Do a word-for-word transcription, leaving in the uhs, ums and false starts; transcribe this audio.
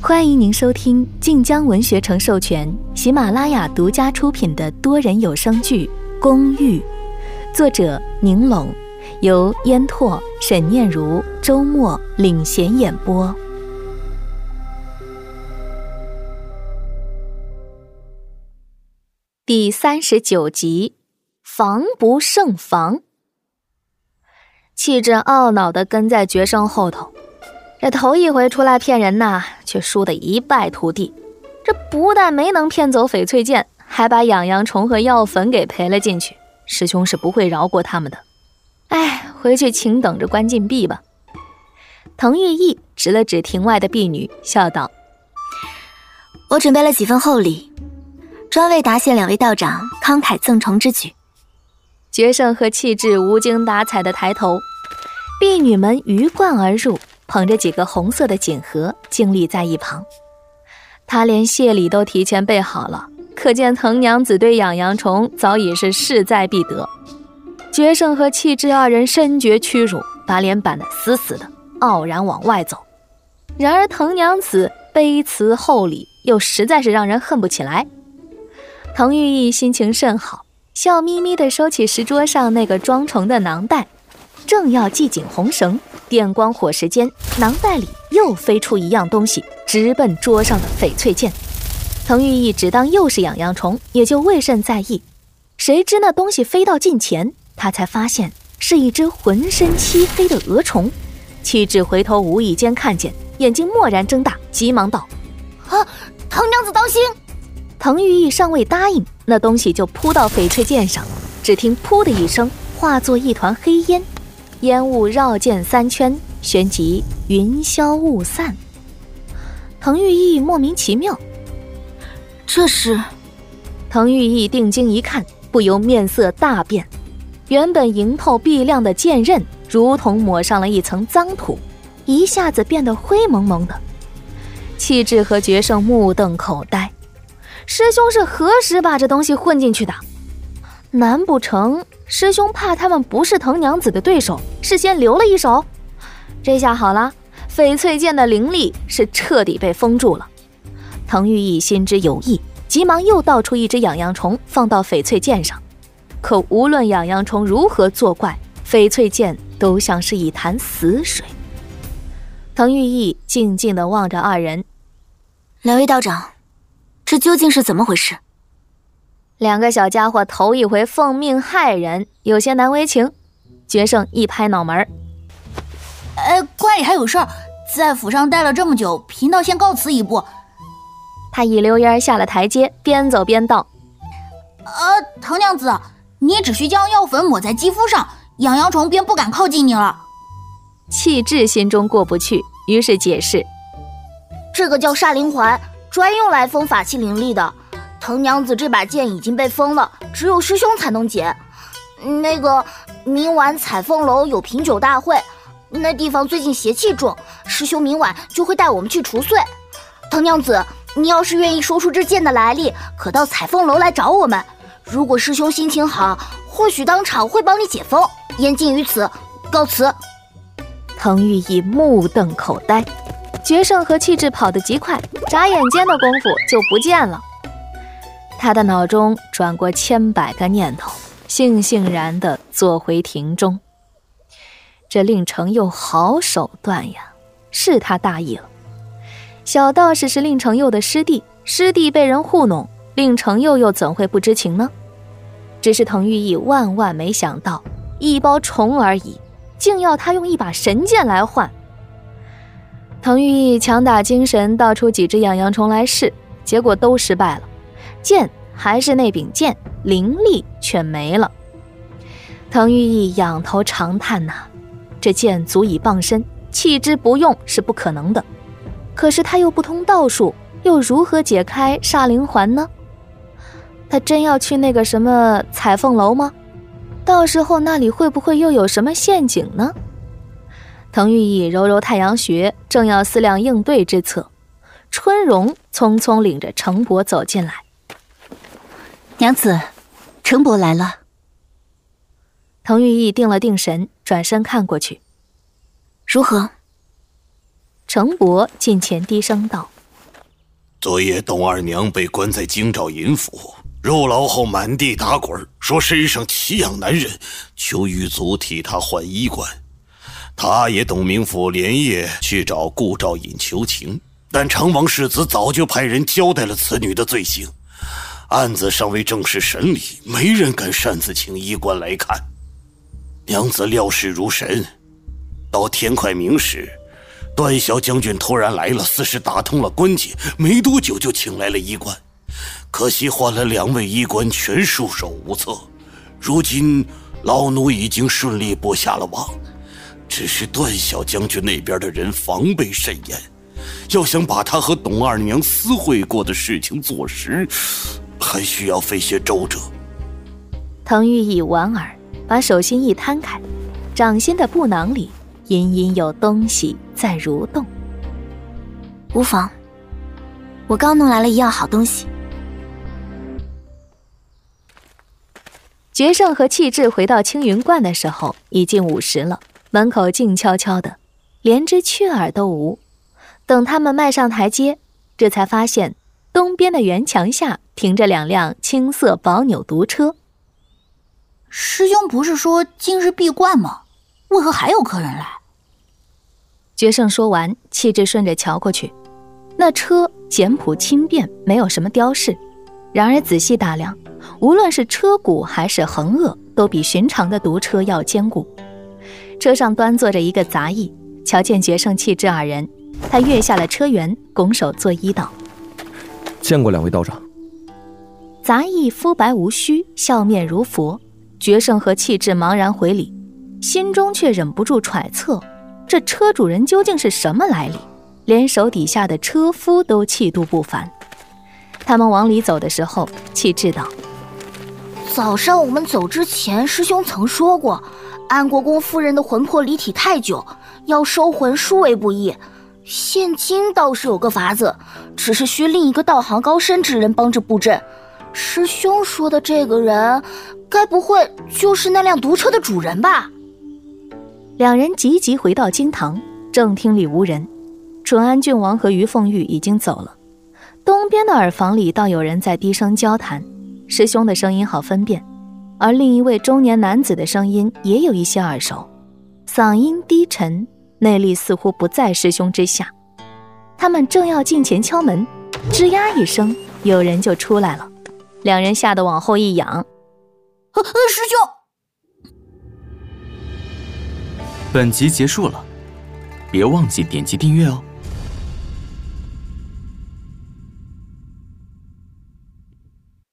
欢迎您收听晋江文学城授权、喜马拉雅独家出品的多人有声剧《公寓》，作者宁拢，由烟拓、沈念如、周末领衔演播。第三十九集，防不胜防。气质懊恼地跟在决胜后头，这头一回出来骗人呐，却输得一败涂地。这不但没能骗走翡翠剑，还把养阳虫和药粉给赔了进去。师兄是不会饶过他们的。哎，回去请等着关禁闭吧。滕玉意指了指庭外的婢女，笑道： 我准备了几份厚礼，专为答谢两位道长慷慨赠宠之举。 决胜和气质无精打采地抬头，婢女们鱼贯而入，捧着几个红色的锦盒静立在一旁。他连谢礼都提前备好了，可见滕娘子对养阳虫早已是势在必得。决胜和气质二人深觉屈辱，把脸板得死死的，傲然往外走。然而滕娘子卑辞厚礼，又实在是让人恨不起来。滕玉意心情甚好，笑眯眯地收起石桌上那个装虫的囊袋，正要系紧红绳，电光火石间，囊袋里又飞出一样东西，直奔桌上的翡翠剑。滕玉意只当又是养阳虫，也就未甚在意。谁知那东西飞到近前，他才发现是一只浑身漆黑的蛾虫。气质回头无意间看见，眼睛蓦然睁大，急忙道： 啊，滕娘子当心！ 滕玉意尚未答应，那东西就扑到翡翠剑上，只听噗的一声，化作一团黑烟，烟雾绕剑三圈，旋即云消雾散。滕玉意莫名其妙， 这是…… 滕玉意定睛一看，不由面色大变，原本莹透碧亮的剑刃如同抹上了一层脏土，一下子变得灰蒙蒙的。气质和决胜目瞪口呆，师兄是何时把这东西混进去的？难不成师兄怕他们不是滕娘子的对手，事先留了一手？这下好了，翡翠剑的灵力是彻底被封住了。滕玉意心知有意，急忙又倒出一只养阳虫放到翡翠剑上。可无论养阳虫如何作怪，翡翠剑都像是一潭死水。滕玉意静静地望着二人， 两位道长，这究竟是怎么回事？ 两个小家伙头一回奉命害人，有些难为情。决胜一拍脑门： 呃，关里还有事儿，在府上待了这么久，贫道先告辞一步。 他一溜烟下了台阶，边走边道： 呃，滕娘子，你只需将药粉抹在肌肤上，养阳虫便不敢靠近你了。 气质心中过不去，于是解释： 这个叫煞灵环，专用来封法器灵力的。滕娘子这把剑已经被封了，只有师兄才能解。那个明晚彩凤楼有品酒大会，那地方最近邪气重，师兄明晚就会带我们去除祟。滕娘子，你要是愿意说出这剑的来历，可到彩凤楼来找我们。如果师兄心情好，或许当场会帮你解封。言尽于此，告辞。 滕玉意目瞪口呆，决胜和气质跑得极快，眨眼间的功夫就不见了。他的脑中转过千百个念头，悻悻然地坐回庭中。这令程佑好手段呀，是他大意了。小道士是令程佑的师弟，师弟被人糊弄，令程佑又怎会不知情呢？只是滕玉意万万没想到，一包虫而已，竟要他用一把神剑来换。滕玉意强打精神倒出几只养阳虫来试，结果都失败了。剑还是那柄剑，灵力却没了。滕玉意仰头长叹呐、啊，这剑足以傍身，弃之不用是不可能的。可是他又不通道术，又如何解开煞灵环呢？他真要去那个什么彩凤楼吗？到时候那里会不会又有什么陷阱呢？滕玉意揉揉太阳穴，正要思量应对之策，春荣匆匆领着程伯走进来。 娘子，程伯来了。 滕玉意定了定神，转身看过去。 如何？ 程伯近前低声道： 昨夜董二娘被关在京兆尹府，入牢后满地打滚，说身上奇痒难忍，求狱卒替她换衣冠。他阿爷董明府连夜去找顾兆尹求情，但成王世子早就派人交代了此女的罪行，案子尚未正式审理，没人敢擅自请医官来看。娘子料事如神，到天快明时，段小将军突然来了，似是打通了关节，没多久就请来了医官。可惜换了两位医官，全束手无策。如今老奴已经顺利拨下了网，只是段小将军那边的人防备甚严，要想把他和董二娘私会过的事情做实，还需要费些周折。 滕玉义莞尔，把手心一摊开，掌心的布囊里隐隐有东西在蠕动。 无妨，我刚弄来了一样好东西。 决胜和气质回到青云观的时候已近午时了，门口静悄悄的，连只雀儿都无。等他们迈上台阶，这才发现东边的圆墙下停着两辆青色宝纽独车。 师兄不是说今日闭关吗？为何还有客人来？ 决胜说完，气质顺着瞧过去，那车简朴轻便，没有什么雕饰。然而仔细打量，无论是车骨还是横额，都比寻常的独车要坚固。车上端坐着一个杂役，瞧见决胜气质二人，他跃下了车辕，拱手作揖道： 见过两位道长。 杂役肤白无须，笑面如佛。决胜和气质茫然回礼，心中却忍不住揣测，这车主人究竟是什么来历，连手底下的车夫都气度不凡。他们往里走的时候，气质道： 早上我们走之前，师兄曾说过，安国公夫人的魂魄离体太久，要收魂殊为不易。现今倒是有个法子，只是需另一个道行高深之人帮着布阵。师兄说的这个人，该不会就是那辆独车的主人吧？ 两人急急回到京堂，正厅里无人，淳安郡王和于凤玉已经走了。东边的耳房里倒有人在低声交谈，师兄的声音好分辨，而另一位中年男子的声音也有一些耳熟，嗓音低沉，内力似乎不在师兄之下。他们正要近前敲门，吱呀一声，有人就出来了。两人吓得往后一仰， 呃师兄！ 本集结束了，别忘记点击订阅哦。